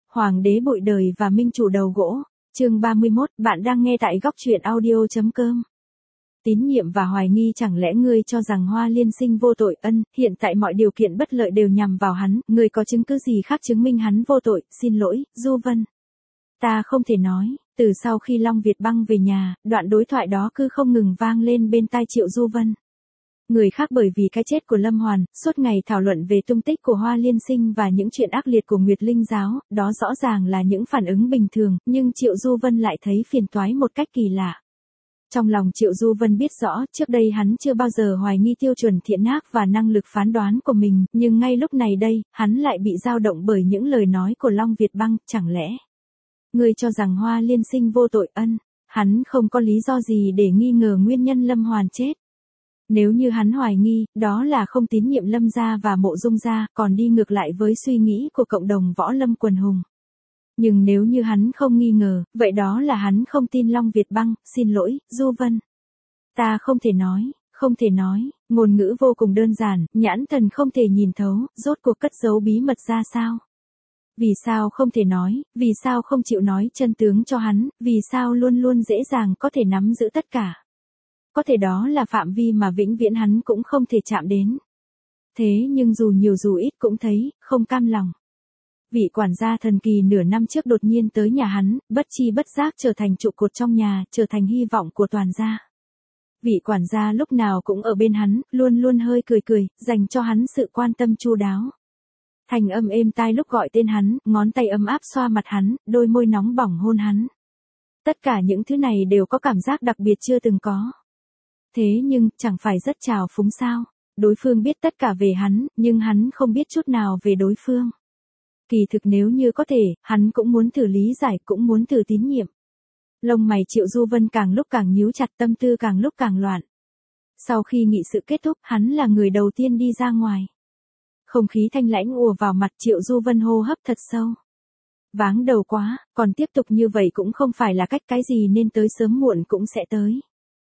Hoàng đế bụi đời và minh chủ đầu gỗ. Chương 31, bạn đang nghe tại góc truyện audio.com. Tín nhiệm và hoài nghi, chẳng lẽ ngươi cho rằng Hoa Liên Sinh vô tội? Hiện tại mọi điều kiện bất lợi đều nhằm vào hắn, ngươi có chứng cứ gì khác chứng minh hắn vô tội? Xin lỗi, Du Vân. Ta không thể nói. Từ sau khi Long Việt Băng về nhà, đoạn đối thoại đó cứ không ngừng vang lên bên tai Triệu Du Vân. Người khác bởi vì cái chết của Lâm Hoàn, suốt ngày thảo luận về tung tích của Hoa Liên Sinh và những chuyện ác liệt của Nguyệt Linh giáo, đó rõ ràng là những phản ứng bình thường, nhưng Triệu Du Vân lại thấy phiền toái một cách kỳ lạ. Trong lòng Triệu Du Vân biết rõ, trước đây hắn chưa bao giờ hoài nghi tiêu chuẩn thiện ác và năng lực phán đoán của mình, nhưng ngay lúc này đây, hắn lại bị dao động bởi những lời nói của Long Việt Băng, chẳng lẽ ngươi cho rằng Hoa Liên Sinh vô tội? Hắn không có lý do gì để nghi ngờ nguyên nhân Lâm Hoàn chết. Nếu như hắn hoài nghi, đó là không tín nhiệm Lâm gia và Mộ Dung gia, còn đi ngược lại với suy nghĩ của cộng đồng võ lâm quần hùng. Nhưng nếu như hắn không nghi ngờ, vậy đó là hắn không tin Long Việt Băng. Xin lỗi, Du Vân. Ta không thể nói, ngôn ngữ vô cùng đơn giản, nhãn thần không thể nhìn thấu, rốt cuộc cất giấu bí mật ra sao? Vì sao không thể nói, vì sao không chịu nói chân tướng cho hắn, vì sao luôn luôn dễ dàng có thể nắm giữ tất cả? Có thể đó là phạm vi mà vĩnh viễn hắn cũng không thể chạm đến. Thế nhưng dù nhiều dù ít cũng thấy, không cam lòng. Vị quản gia thần kỳ nửa năm trước đột nhiên tới nhà hắn, bất chi bất giác trở thành trụ cột trong nhà, trở thành hy vọng của toàn gia. Vị quản gia lúc nào cũng ở bên hắn, luôn luôn hơi cười cười, dành cho hắn sự quan tâm chu đáo. Thành âm êm tai lúc gọi tên hắn, ngón tay ấm áp xoa mặt hắn, đôi môi nóng bỏng hôn hắn. Tất cả những thứ này đều có cảm giác đặc biệt chưa từng có. Thế nhưng, chẳng phải rất trào phúng sao? Đối phương biết tất cả về hắn, nhưng hắn không biết chút nào về đối phương. Kỳ thực nếu như có thể, hắn cũng muốn thử lý giải, cũng muốn thử tín nhiệm. Lông mày Triệu Du Vân càng lúc càng nhíu chặt, tâm tư càng lúc càng loạn. Sau khi nghị sự kết thúc, hắn là người đầu tiên đi ra ngoài. Không khí thanh lãnh ùa vào mặt, Triệu Du Vân hô hấp thật sâu. Váng đầu quá, còn tiếp tục như vậy cũng không phải là cách, cái gì nên tới sớm muộn cũng sẽ tới.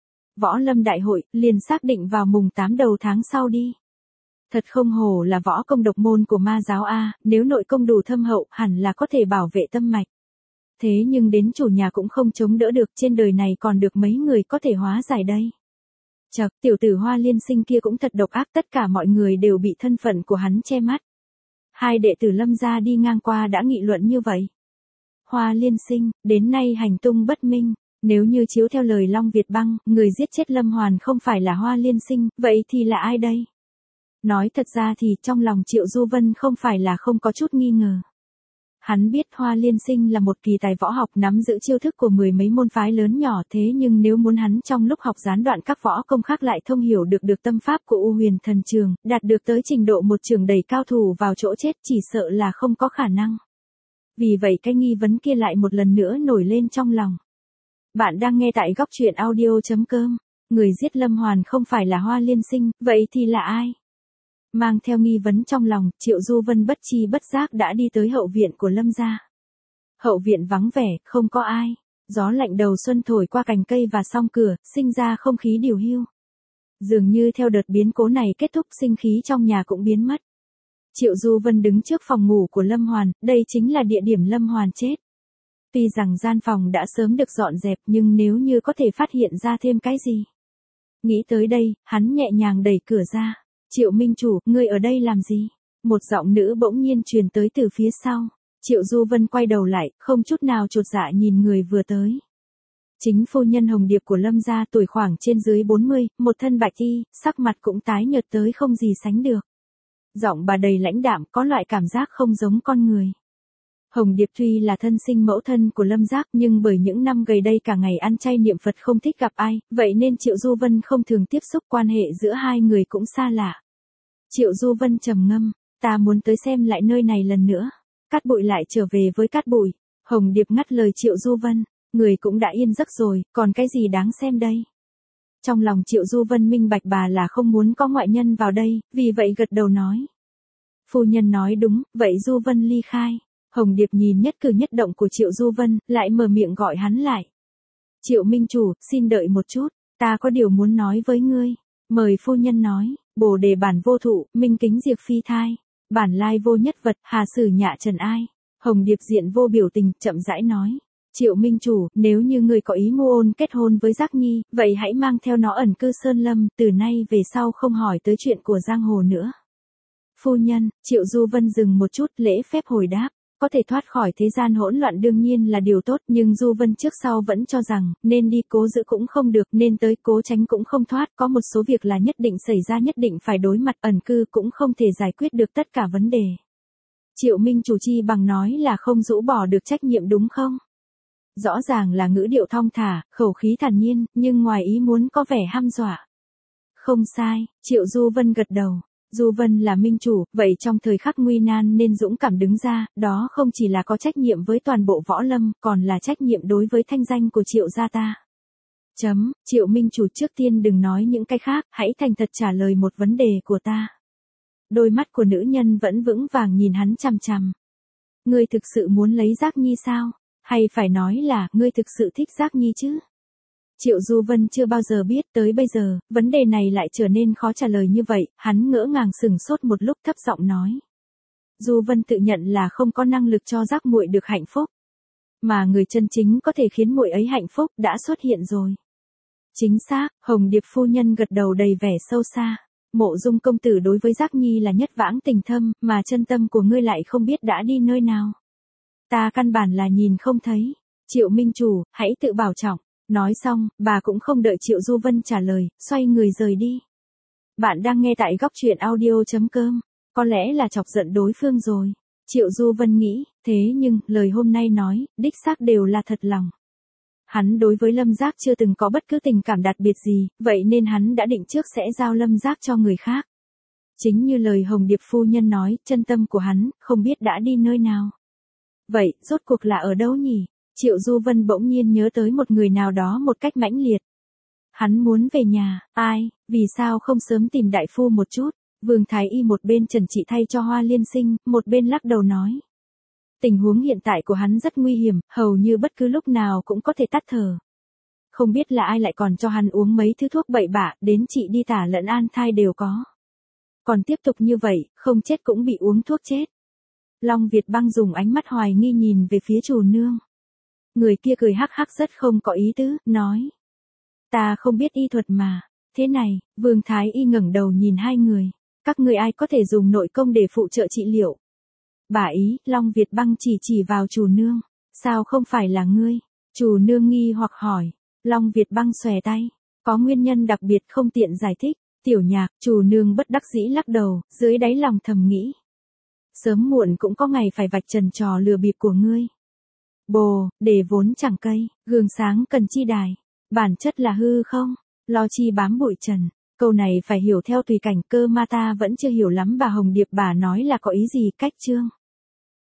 Võ lâm đại hội, liền xác định vào mùng 8 đầu tháng sau đi. Thật không hổ là võ công độc môn của ma giáo A, nếu nội công đủ thâm hậu, hẳn là có thể bảo vệ tâm mạch. Thế nhưng đến chủ nhà cũng không chống đỡ được, trên đời này còn được mấy người có thể hóa giải đây. Chậc, tiểu tử Hoa Liên Sinh kia cũng thật độc ác, tất cả mọi người đều bị thân phận của hắn che mắt. Hai đệ tử Lâm gia đi ngang qua đã nghị luận như vậy. Hoa Liên Sinh, đến nay hành tung bất minh. Nếu như chiếu theo lời Long Việt Băng, người giết chết Lâm Hoàn không phải là Hoa Liên Sinh, vậy thì là ai đây? Nói thật ra thì trong lòng Triệu Du Vân không phải là không có chút nghi ngờ. Hắn biết Hoa Liên Sinh là một kỳ tài võ học, nắm giữ chiêu thức của mười mấy môn phái lớn nhỏ, thế nhưng nếu muốn hắn trong lúc học gián đoạn các võ công khác lại thông hiểu được tâm pháp của U Huyền Thần Trường, đạt được tới trình độ một trường đẩy cao thủ vào chỗ chết, chỉ sợ là không có khả năng. Vì vậy cái nghi vấn kia lại một lần nữa nổi lên trong lòng. Bạn đang nghe tại góc truyện audio.com. Người giết Lâm Hoàn không phải là Hoa Liên Sinh, vậy thì là ai? Mang theo nghi vấn trong lòng, Triệu Du Vân bất chi bất giác đã đi tới hậu viện của Lâm gia. Hậu viện vắng vẻ, không có ai. Gió lạnh đầu xuân thổi qua cành cây và song cửa, sinh ra không khí điều hiu. Dường như theo đợt biến cố này kết thúc, sinh khí trong nhà cũng biến mất. Triệu Du Vân đứng trước phòng ngủ của Lâm Hoàn, đây chính là địa điểm Lâm Hoàn chết. Tuy rằng gian phòng đã sớm được dọn dẹp, nhưng nếu như có thể phát hiện ra thêm cái gì. Nghĩ tới đây, hắn nhẹ nhàng đẩy cửa ra. Triệu minh chủ, ngươi ở đây làm gì? Một giọng nữ bỗng nhiên truyền tới từ phía sau. Triệu Du Vân quay đầu lại, không chút nào chột dạ nhìn người vừa tới. Chính phu nhân Hồng Điệp của Lâm gia, tuổi khoảng trên dưới 40, một thân bạch y, sắc mặt cũng tái nhợt tới không gì sánh được. Giọng bà đầy lãnh đạm, có loại cảm giác không giống con người. Hồng Điệp tuy là thân sinh mẫu thân của Lâm Giác, nhưng bởi những năm gần đây cả ngày ăn chay niệm Phật không thích gặp ai, vậy nên Triệu Du Vân không thường tiếp xúc, quan hệ giữa hai người cũng xa lạ. Triệu Du Vân trầm ngâm, ta muốn tới xem lại nơi này lần nữa. Cát Bụi lại trở về với Cát Bụi. Hồng Điệp ngắt lời Triệu Du Vân, người cũng đã yên giấc rồi, còn cái gì đáng xem đây? Trong lòng Triệu Du Vân minh bạch bà là không muốn có ngoại nhân vào đây, vì vậy gật đầu nói. Phu nhân nói đúng, vậy Du Vân ly khai. Hồng Điệp nhìn nhất cử nhất động của Triệu Du Vân, lại mở miệng gọi hắn lại. Triệu minh chủ, xin đợi một chút, ta có điều muốn nói với ngươi. Mời phu nhân nói, Bồ đề bản vô thụ, minh kính diệt phi thai. Bản lai vô nhất vật, hà sử nhạ trần ai. Hồng Điệp diện vô biểu tình, chậm rãi nói. Triệu minh chủ, nếu như ngươi có ý mưu ôn kết hôn với Giác Nhi, vậy hãy mang theo nó ẩn cư Sơn Lâm, từ nay về sau không hỏi tới chuyện của giang hồ nữa. Phu nhân, Triệu Du Vân dừng một chút, lễ phép hồi đáp. Có thể thoát khỏi thế gian hỗn loạn đương nhiên là điều tốt, nhưng Du Vân trước sau vẫn cho rằng, nên đi cố giữ cũng không được, nên tới cố tránh cũng không thoát, có một số việc là nhất định xảy ra nhất định phải đối mặt, ẩn cư cũng không thể giải quyết được tất cả vấn đề. Triệu minh chủ chi bằng nói là không rũ bỏ được trách nhiệm đúng không? Rõ ràng là ngữ điệu thong thả, khẩu khí thản nhiên, nhưng ngoài ý muốn có vẻ hăm dọa. Không sai, Triệu Du Vân gật đầu. Du Vân là minh chủ, vậy trong thời khắc nguy nan nên dũng cảm đứng ra, đó không chỉ là có trách nhiệm với toàn bộ võ lâm, còn là trách nhiệm đối với thanh danh của Triệu gia ta. Triệu minh chủ trước tiên đừng nói những cái khác, hãy thành thật trả lời một vấn đề của ta. Đôi mắt của nữ nhân vẫn vững vàng nhìn hắn chằm chằm. Ngươi thực sự muốn lấy Giác Nhi sao? Hay phải nói là, ngươi thực sự thích Giác Nhi chứ? Triệu Du Vân chưa bao giờ biết tới bây giờ, vấn đề này lại trở nên khó trả lời như vậy, hắn ngỡ ngàng sừng sốt một lúc thấp giọng nói. Du Vân tự nhận là không có năng lực cho Giác muội được hạnh phúc. Mà người chân chính có thể khiến muội ấy hạnh phúc đã xuất hiện rồi. Chính xác, Hồng Điệp phu nhân gật đầu đầy vẻ sâu xa. Mộ Dung công tử đối với Giác Nhi là nhất vãng tình thâm, mà chân tâm của ngươi lại không biết đã đi nơi nào. Ta căn bản là nhìn không thấy. Triệu minh chủ, hãy tự bảo trọng. Nói xong, bà cũng không đợi Triệu Du Vân trả lời, xoay người rời đi. Bạn đang nghe tại góc truyện audio.com. Có lẽ là chọc giận đối phương rồi. Triệu Du Vân nghĩ, thế nhưng, lời hôm nay nói, đích xác đều là thật lòng. Hắn đối với Lâm Giác chưa từng có bất cứ tình cảm đặc biệt gì, vậy nên hắn đã định trước sẽ giao Lâm Giác cho người khác. Chính như lời Hồng Điệp phu nhân nói, chân tâm của hắn, không biết đã đi nơi nào. Vậy, rốt cuộc là ở đâu nhỉ? Triệu Du Vân bỗng nhiên nhớ tới một người nào đó một cách mãnh liệt. Hắn muốn về nhà, ai, vì sao không sớm tìm đại phu một chút? Vương Thái Y một bên trần trị thay cho Hoa Liên Sinh, một bên lắc đầu nói. Tình huống hiện tại của hắn rất nguy hiểm, hầu như bất cứ lúc nào cũng có thể tắt thở. Không biết là ai lại còn cho hắn uống mấy thứ thuốc bậy bạ, đến trị đi tả lẫn an thai đều có. Còn tiếp tục như vậy, không chết cũng bị uống thuốc chết. Long Việt Băng dùng ánh mắt hoài nghi nhìn về phía chủ nương. Người kia cười hắc hắc rất không có ý tứ, nói. Ta không biết y thuật mà. Thế này, Vương Thái Y ngẩng đầu nhìn hai người. Các người ai có thể dùng nội công để phụ trợ trị liệu? Bà ý, Long Việt Băng chỉ vào chủ nương. Sao không phải là ngươi? Chủ nương nghi hoặc hỏi. Long Việt Băng xòe tay. Có nguyên nhân đặc biệt không tiện giải thích. Tiểu Nhạc, chủ nương bất đắc dĩ lắc đầu, dưới đáy lòng thầm nghĩ. Sớm muộn cũng có ngày phải vạch trần trò lừa bịp của ngươi. Bồ, để vốn chẳng cây, gương sáng cần chi đài. Bản chất là hư không? Lo chi bám bụi trần. Câu này phải hiểu theo tùy cảnh, cơ mà ta vẫn chưa hiểu lắm bà Hồng Điệp bà nói là có ý gì, cách chương.